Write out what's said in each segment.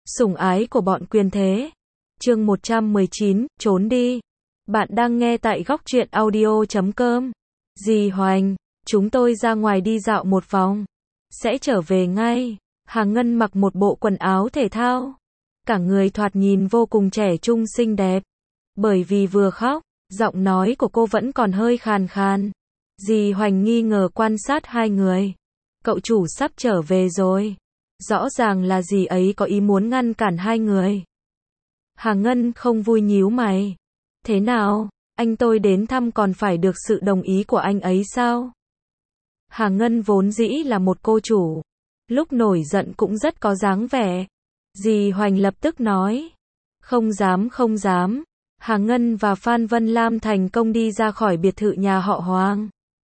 Sủng ái của bọn quyền thế. Chương 119, trốn đi. Bạn đang nghe tại góc truyện audio.com. Dì Hoành, chúng tôi ra ngoài đi dạo một vòng. Sẽ trở về ngay. Hà Ngân mặc một bộ quần áo thể thao. Cả người thoạt nhìn vô cùng trẻ trung xinh đẹp. Bởi vì vừa khóc, giọng nói của cô vẫn còn hơi khàn khàn. Dì Hoành nghi ngờ quan sát hai người. Cậu chủ sắp trở về rồi. Rõ ràng là dì ấy có ý muốn ngăn cản hai người. Hà Ngân không vui nhíu mày. Thế nào, anh tôi đến thăm còn phải được sự đồng ý của anh ấy sao? Hà Ngân vốn dĩ là một cô chủ. Lúc nổi giận cũng rất có dáng vẻ. Dì Hoành lập tức nói. Không dám không dám. Hà Ngân và Phan Vân Lam thành công đi ra khỏi biệt thự nhà họ Hoàng.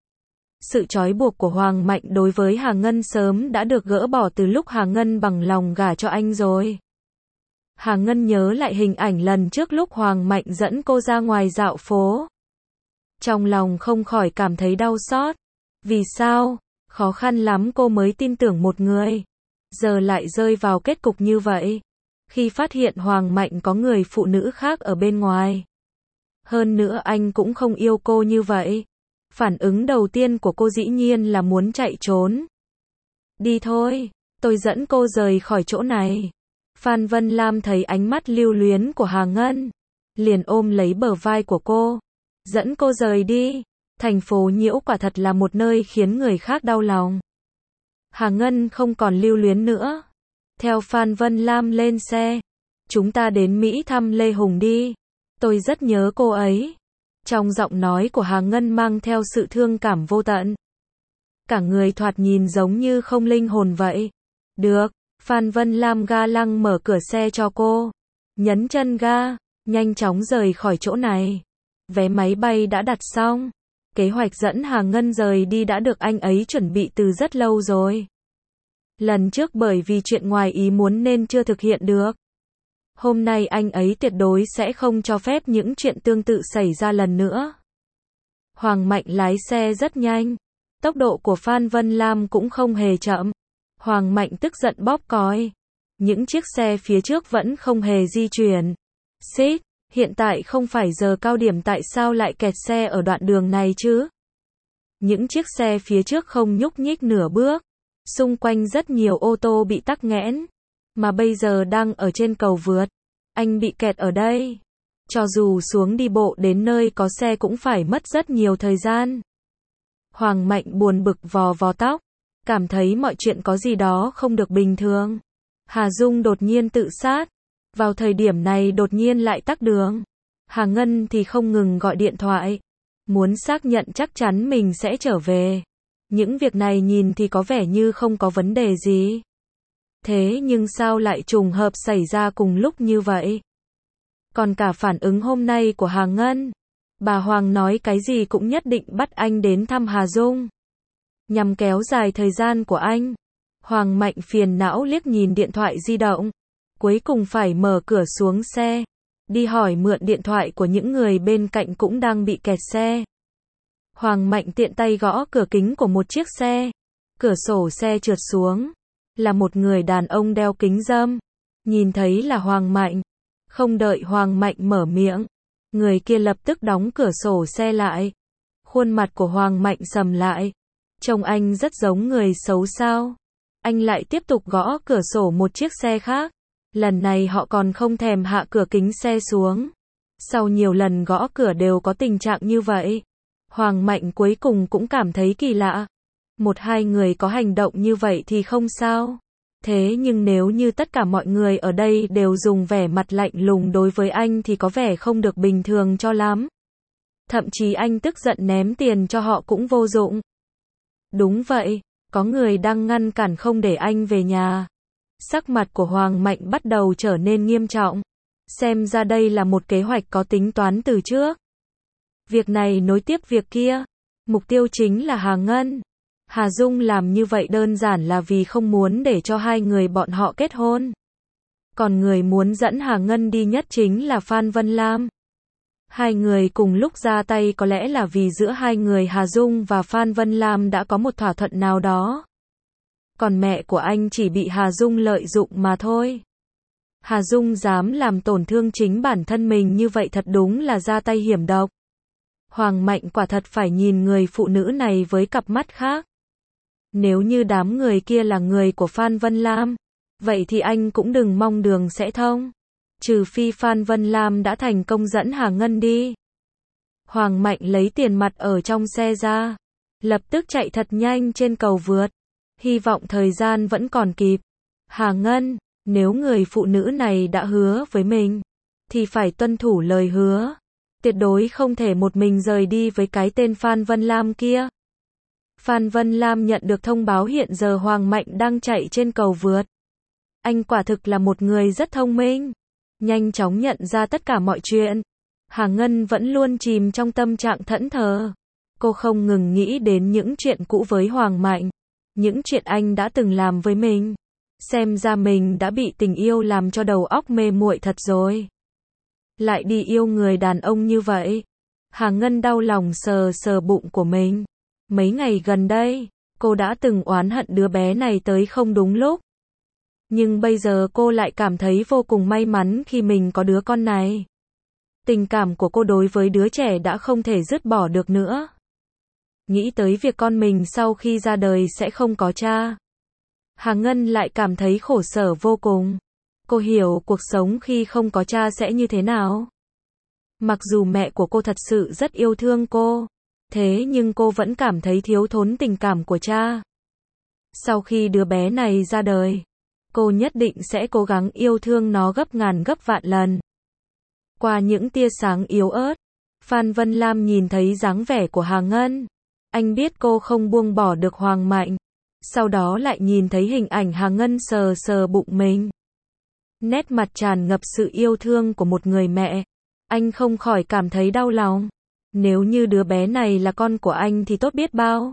Sự trói buộc của Hoàng Mạnh đối với Hà Ngân sớm đã được gỡ bỏ từ lúc Hà Ngân bằng lòng gả cho anh rồi. Hà Ngân nhớ lại hình ảnh lần trước lúc Hoàng Mạnh dẫn cô ra ngoài dạo phố. Trong lòng không khỏi cảm thấy đau xót. Vì sao? Khó khăn lắm cô mới tin tưởng một người. Giờ lại rơi vào kết cục như vậy. Khi phát hiện Hoàng Mạnh có người phụ nữ khác ở bên ngoài. Hơn nữa anh cũng không yêu cô như vậy. Phản ứng đầu tiên của cô dĩ nhiên là muốn chạy trốn. Đi thôi, tôi dẫn cô rời khỏi chỗ này. Phan Vân Lam thấy ánh mắt lưu luyến của Hà Ngân, liền ôm lấy bờ vai của cô, dẫn cô rời đi. Thành phố Nhiễu quả thật là một nơi khiến người khác đau lòng. Hà Ngân không còn lưu luyến nữa. Theo Phan Vân Lam lên xe, chúng ta đến Mỹ thăm Lê Hùng đi. Tôi rất nhớ cô ấy. Trong giọng nói của Hà Ngân mang theo sự thương cảm vô tận. Cả người thoạt nhìn giống như không linh hồn vậy. Được, Phan Vân Lam ga lăng mở cửa xe cho cô. Nhấn chân ga, nhanh chóng rời khỏi chỗ này. Vé máy bay đã đặt xong. Kế hoạch dẫn Hà Ngân rời đi đã được anh ấy chuẩn bị từ rất lâu rồi. Lần trước bởi vì chuyện ngoài ý muốn nên chưa thực hiện được. Hôm nay anh ấy tuyệt đối sẽ không cho phép những chuyện tương tự xảy ra lần nữa. Hoàng Mạnh lái xe rất nhanh. Tốc độ của Phan Vân Lam cũng không hề chậm. Hoàng Mạnh tức giận bóp còi. Những chiếc xe phía trước vẫn không hề di chuyển. Xít, hiện tại không phải giờ cao điểm, tại sao lại kẹt xe ở đoạn đường này chứ? Những chiếc xe phía trước không nhúc nhích nửa bước. Xung quanh rất nhiều ô tô bị tắc nghẽn. Mà bây giờ đang ở trên cầu vượt. Anh bị kẹt ở đây. Cho dù xuống đi bộ đến nơi có xe cũng phải mất rất nhiều thời gian. Hoàng Mạnh buồn bực vò vò tóc. Cảm thấy mọi chuyện có gì đó không được bình thường. Hà Dung đột nhiên tự sát. Vào thời điểm này đột nhiên lại tắc đường. Hà Ngân thì không ngừng gọi điện thoại. Muốn xác nhận chắc chắn mình sẽ trở về. Những việc này nhìn thì có vẻ như không có vấn đề gì. Thế nhưng sao lại trùng hợp xảy ra cùng lúc như vậy? Còn cả phản ứng hôm nay của Hà Ngân. Bà Hoàng nói cái gì cũng nhất định bắt anh đến thăm Hà Dung. Nhằm kéo dài thời gian của anh. Hoàng Mạnh phiền não liếc nhìn điện thoại di động. Cuối cùng phải mở cửa xuống xe. Đi hỏi mượn điện thoại của những người bên cạnh cũng đang bị kẹt xe. Hoàng Mạnh tiện tay gõ cửa kính của một chiếc xe. Cửa sổ xe trượt xuống. Là một người đàn ông đeo kính râm. Nhìn thấy là Hoàng Mạnh. Không đợi Hoàng Mạnh mở miệng. Người kia lập tức đóng cửa sổ xe lại. Khuôn mặt của Hoàng Mạnh sầm lại. Trông anh rất giống người xấu sao. Anh lại tiếp tục gõ cửa sổ một chiếc xe khác. Lần này họ còn không thèm hạ cửa kính xe xuống. Sau nhiều lần gõ cửa đều có tình trạng như vậy. Hoàng Mạnh cuối cùng cũng cảm thấy kỳ lạ. Một hai người có hành động như vậy thì không sao. Thế nhưng nếu như tất cả mọi người ở đây đều dùng vẻ mặt lạnh lùng đối với anh thì có vẻ không được bình thường cho lắm. Thậm chí anh tức giận ném tiền cho họ cũng vô dụng. Đúng vậy, có người đang ngăn cản không để anh về nhà. Sắc mặt của Hoàng Mạnh bắt đầu trở nên nghiêm trọng. Xem ra đây là một kế hoạch có tính toán từ trước. Việc này nối tiếp việc kia. Mục tiêu chính là Hà Ngân. Hà Dung làm như vậy đơn giản là vì không muốn để cho hai người bọn họ kết hôn. Còn người muốn dẫn Hà Ngân đi nhất chính là Phan Vân Lam. Hai người cùng lúc ra tay có lẽ là vì giữa hai người Hà Dung và Phan Vân Lam đã có một thỏa thuận nào đó. Còn mẹ của anh chỉ bị Hà Dung lợi dụng mà thôi. Hà Dung dám làm tổn thương chính bản thân mình như vậy thật đúng là ra tay hiểm độc. Hoàng Mạnh quả thật phải nhìn người phụ nữ này với cặp mắt khác. Nếu như đám người kia là người của Phan Vân Lam, vậy thì anh cũng đừng mong đường sẽ thông. Trừ phi Phan Vân Lam đã thành công dẫn Hà Ngân đi. Hoàng Mạnh lấy tiền mặt ở trong xe ra, lập tức chạy thật nhanh trên cầu vượt. Hy vọng thời gian vẫn còn kịp. Hà Ngân, nếu người phụ nữ này đã hứa với mình, thì phải tuân thủ lời hứa. Tuyệt đối không thể một mình rời đi với cái tên Phan Vân Lam kia. Phan Vân Lam nhận được thông báo hiện giờ Hoàng Mạnh đang chạy trên cầu vượt. Anh quả thực là một người rất thông minh, nhanh chóng nhận ra tất cả mọi chuyện. Hà Ngân vẫn luôn chìm trong tâm trạng thẫn thờ. Cô không ngừng nghĩ đến những chuyện cũ với Hoàng Mạnh, những chuyện anh đã từng làm với mình. Xem ra mình đã bị tình yêu làm cho đầu óc mê muội thật rồi. Lại đi yêu người đàn ông như vậy. Hà Ngân đau lòng sờ sờ bụng của mình. Mấy ngày gần đây, cô đã từng oán hận đứa bé này tới không đúng lúc. Nhưng bây giờ cô lại cảm thấy vô cùng may mắn khi mình có đứa con này. Tình cảm của cô đối với đứa trẻ đã không thể dứt bỏ được nữa. Nghĩ tới việc con mình sau khi ra đời sẽ không có cha, Hà Ngân lại cảm thấy khổ sở vô cùng. Cô hiểu cuộc sống khi không có cha sẽ như thế nào. Mặc dù mẹ của cô thật sự rất yêu thương cô, thế nhưng cô vẫn cảm thấy thiếu thốn tình cảm của cha. Sau khi đứa bé này ra đời, cô nhất định sẽ cố gắng yêu thương nó gấp ngàn gấp vạn lần. Qua những tia sáng yếu ớt, Phan Vân Lam nhìn thấy dáng vẻ của Hà Ngân. Anh biết cô không buông bỏ được Hoàng Mạnh. Sau đó lại nhìn thấy hình ảnh Hà Ngân sờ sờ bụng mình. Nét mặt tràn ngập sự yêu thương của một người mẹ. Anh không khỏi cảm thấy đau lòng. Nếu như đứa bé này là con của anh thì tốt biết bao.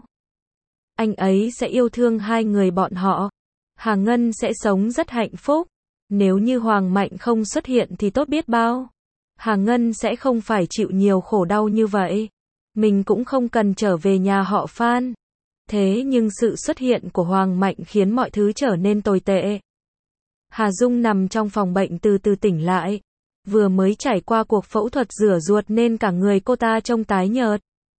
Anh ấy sẽ yêu thương hai người bọn họ. Hà Ngân sẽ sống rất hạnh phúc. Nếu như Hoàng Mạnh không xuất hiện thì tốt biết bao. Hà Ngân sẽ không phải chịu nhiều khổ đau như vậy. Mình cũng không cần trở về nhà họ Phan. Thế nhưng sự xuất hiện của Hoàng Mạnh khiến mọi thứ trở nên tồi tệ. Hà Dung nằm trong phòng bệnh từ từ tỉnh lại. Vừa mới trải qua cuộc phẫu thuật rửa ruột nên cả người cô ta trông tái nhợt.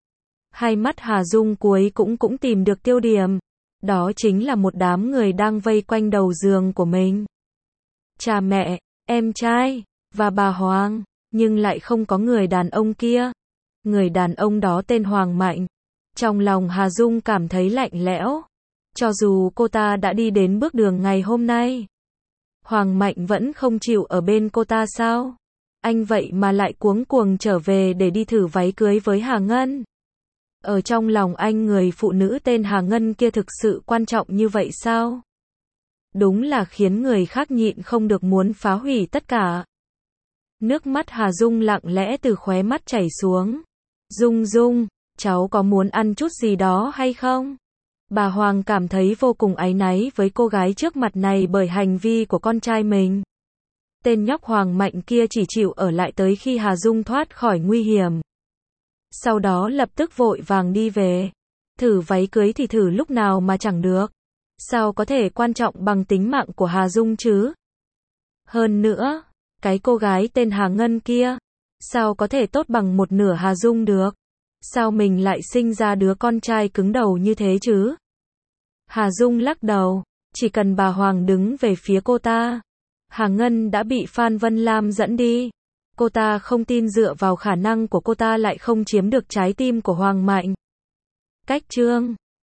Hai mắt Hà Dung cuối cũng tìm được tiêu điểm. Đó chính là một đám người đang vây quanh đầu giường của mình. Cha mẹ, em trai, và bà Hoàng, nhưng lại không có người đàn ông kia. Người đàn ông đó tên Hoàng Mạnh. Trong lòng Hà Dung cảm thấy lạnh lẽo. Cho dù cô ta đã đi đến bước đường ngày hôm nay, Hoàng Mạnh vẫn không chịu ở bên cô ta sao? Anh vậy mà lại cuống cuồng trở về để đi thử váy cưới với Hà Ngân. Ở trong lòng anh người phụ nữ tên Hà Ngân kia thực sự quan trọng như vậy sao? Đúng là khiến người khác nhịn không được muốn phá hủy tất cả. Nước mắt Hà Dung lặng lẽ từ khóe mắt chảy xuống. Dung Dung, cháu có muốn ăn chút gì đó hay không? Bà Hoàng cảm thấy vô cùng áy náy với cô gái trước mặt này bởi hành vi của con trai mình. Tên nhóc Hoàng Mạnh kia chỉ chịu ở lại tới khi Hà Dung thoát khỏi nguy hiểm. Sau đó lập tức vội vàng đi về. Thử váy cưới thì thử lúc nào mà chẳng được. Sao có thể quan trọng bằng tính mạng của Hà Dung chứ? Hơn nữa, cái cô gái tên Hà Ngân kia, sao có thể tốt bằng một nửa Hà Dung được? Sao mình lại sinh ra đứa con trai cứng đầu như thế chứ? Hà Dung lắc đầu, chỉ cần bà Hoàng đứng về phía cô ta. Hà Ngân đã bị Phan Vân Lam dẫn đi. Cô ta không tin dựa vào khả năng của cô ta lại không chiếm được trái tim của Hoàng Mạnh. Cách chương